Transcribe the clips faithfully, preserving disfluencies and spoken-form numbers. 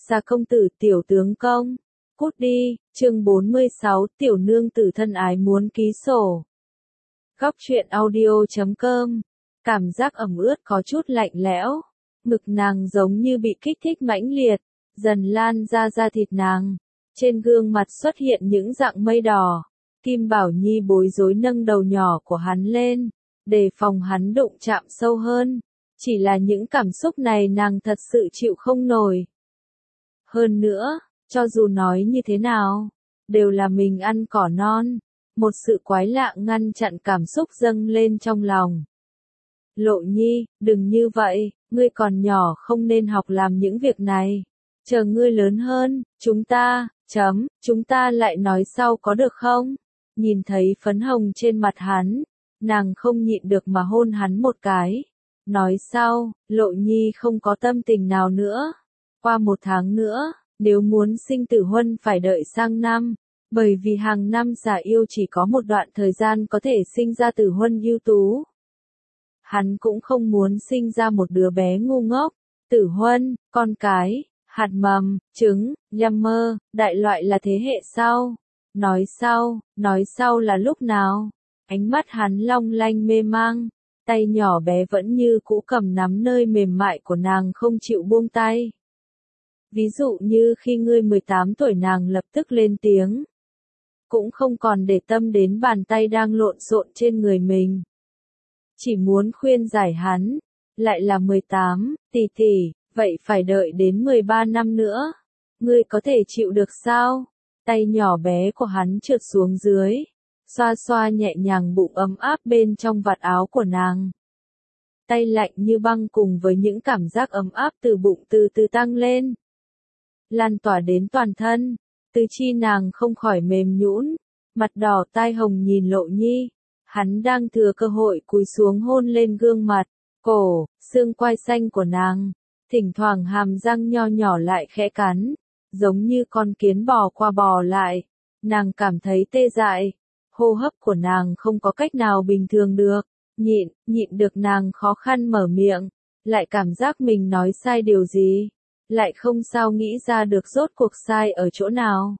gia công tử tiểu tướng công. Cút đi, chương bốn mươi sáu tiểu nương tử thân ái muốn ký sổ. Góc truyện audio chấm com. Cảm giác ẩm ướt có chút lạnh lẽo. Ngực nàng giống như bị kích thích mãnh liệt, dần lan ra da thịt nàng. Trên gương mặt xuất hiện những dạng mây đỏ. Kim Bảo Nhi bối rối nâng đầu nhỏ của hắn lên, đề phòng hắn đụng chạm sâu hơn. Chỉ là những cảm xúc này nàng thật sự chịu không nổi. Hơn nữa, cho dù nói như thế nào, đều là mình ăn cỏ non. Một sự quái lạ ngăn chặn cảm xúc dâng lên trong lòng. Lộ Nhi, đừng như vậy, ngươi còn nhỏ không nên học làm những việc này. Chờ ngươi lớn hơn, chúng ta, chấm, chúng ta lại nói sau có được không? Nhìn thấy phấn hồng trên mặt hắn, nàng không nhịn được mà hôn hắn một cái. Nói sau, Lộ Nhi không có tâm tình nào nữa. Qua một tháng nữa, nếu muốn sinh tử huân phải đợi sang năm. Bởi vì hàng năm xà yêu chỉ có một đoạn thời gian có thể sinh ra tử huân ưu tú. Hắn cũng không muốn sinh ra một đứa bé ngu ngốc. Tử huân, con cái, hạt mầm, trứng, nhâm mơ, đại loại là thế hệ sau. Nói sau, nói sau là lúc nào? Ánh mắt hắn long lanh mê mang. Tay nhỏ bé vẫn như cũ cầm nắm nơi mềm mại của nàng không chịu buông tay. Ví dụ như khi ngươi mười tám tuổi nàng lập tức lên tiếng. Cũng không còn để tâm đến bàn tay đang lộn xộn trên người mình. Chỉ muốn khuyên giải hắn, lại là mười tám, tỷ tỷ, vậy phải đợi đến mười ba năm nữa. Ngươi có thể chịu được sao? Tay nhỏ bé của hắn trượt xuống dưới, xoa xoa nhẹ nhàng bụng ấm áp bên trong vạt áo của nàng. Tay lạnh như băng cùng với những cảm giác ấm áp từ bụng từ từ tăng lên. Lan tỏa đến toàn thân, tứ chi nàng không khỏi mềm nhũn, mặt đỏ tai hồng nhìn Lộ Nhi. Hắn đang thừa cơ hội cúi xuống hôn lên gương mặt, cổ, xương quai xanh của nàng. Thỉnh thoảng hàm răng nho nhỏ lại khẽ cắn, giống như con kiến bò qua bò lại. Nàng cảm thấy tê dại, hô hấp của nàng không có cách nào bình thường được. Nhịn, nhịn được nàng khó khăn mở miệng, lại cảm giác mình nói sai điều gì. Lại không sao nghĩ ra được rốt cuộc sai ở chỗ nào.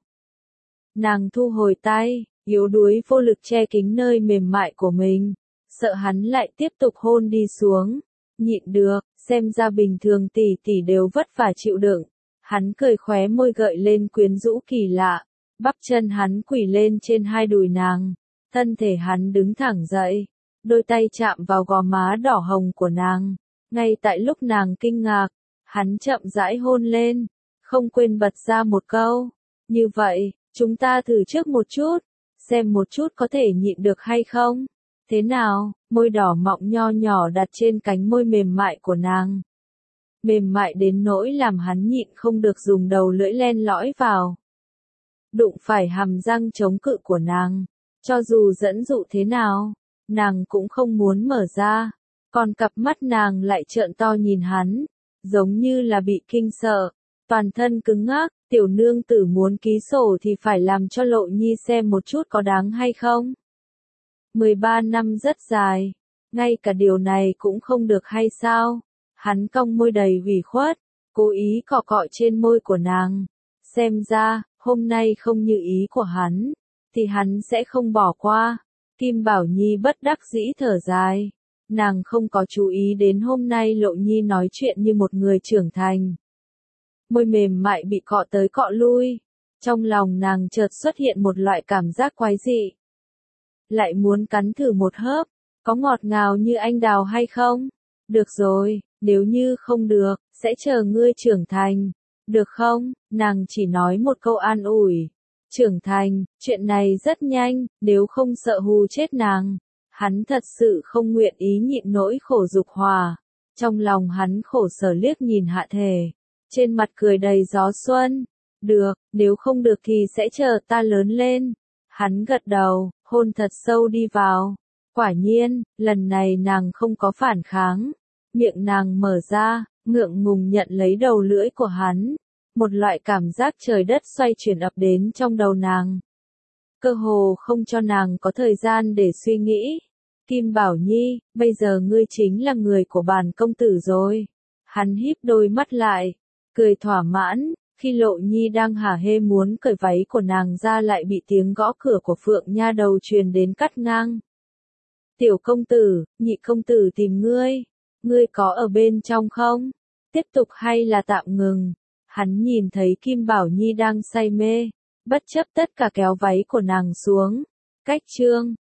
Nàng thu hồi tay, yếu đuối vô lực che kín nơi mềm mại của mình, sợ hắn lại tiếp tục hôn đi xuống. Nhịn được, xem ra bình thường tỷ tỷ đều vất vả chịu đựng. Hắn cười khóe môi gợi lên quyến rũ kỳ lạ, bắp chân hắn quỳ lên trên hai đùi nàng, thân thể hắn đứng thẳng dậy, đôi tay chạm vào gò má đỏ hồng của nàng. Ngay tại lúc nàng kinh ngạc, hắn chậm rãi hôn lên, không quên bật ra một câu, như vậy, chúng ta thử trước một chút, xem một chút có thể nhịn được hay không. Thế nào? Môi đỏ mọng nho nhỏ đặt trên cánh môi mềm mại của nàng. Mềm mại đến nỗi làm hắn nhịn không được dùng đầu lưỡi len lõi vào. Đụng phải hàm răng chống cự của nàng, cho dù dẫn dụ thế nào, nàng cũng không muốn mở ra. Còn cặp mắt nàng lại trợn to nhìn hắn, giống như là bị kinh sợ, toàn thân cứng ngắc. Tiểu nương tử muốn ký sổ thì phải làm cho Lộ Nhi xem một chút có đáng hay không. mười ba năm rất dài, ngay cả điều này cũng không được hay sao? Hắn cong môi đầy ủy khuất, cố ý cọ cọ trên môi của nàng. Xem ra, hôm nay không như ý của hắn, thì hắn sẽ không bỏ qua. Kim Bảo Nhi bất đắc dĩ thở dài. Nàng không có chú ý đến hôm nay Lộ Nhi nói chuyện như một người trưởng thành. Môi mềm mại bị cọ tới cọ lui. Trong lòng nàng chợt xuất hiện một loại cảm giác quái dị. Lại muốn cắn thử một hớp, có ngọt ngào như anh đào hay không? Được rồi, nếu như không được, sẽ chờ ngươi trưởng thành. Được không? Nàng chỉ nói một câu an ủi. Trưởng thành, chuyện này rất nhanh, nếu không sợ hù chết nàng. Hắn thật sự không nguyện ý nhịn nỗi khổ dục hòa. Trong lòng hắn khổ sở liếc nhìn Hạ Thể. Trên mặt cười đầy gió xuân. Được, nếu không được thì sẽ chờ ta lớn lên. Hắn gật đầu, hôn thật sâu đi vào. Quả nhiên, lần này nàng không có phản kháng. Miệng nàng mở ra, ngượng ngùng nhận lấy đầu lưỡi của hắn. Một loại cảm giác trời đất xoay chuyển ập đến trong đầu nàng. Cơ hồ không cho nàng có thời gian để suy nghĩ. Kim Bảo Nhi, bây giờ ngươi chính là người của bản công tử rồi. Hắn híp đôi mắt lại, cười thỏa mãn, Khi Lộ Nhi đang hả hê muốn cởi váy của nàng ra lại bị tiếng gõ cửa của Phượng Nha Đầu truyền đến cắt ngang. Tiểu công tử, nhị công tử tìm ngươi. Ngươi có ở bên trong không? Tiếp tục hay là tạm ngừng? Hắn nhìn thấy Kim Bảo Nhi đang say mê, bất chấp tất cả kéo váy của nàng xuống. Cách chương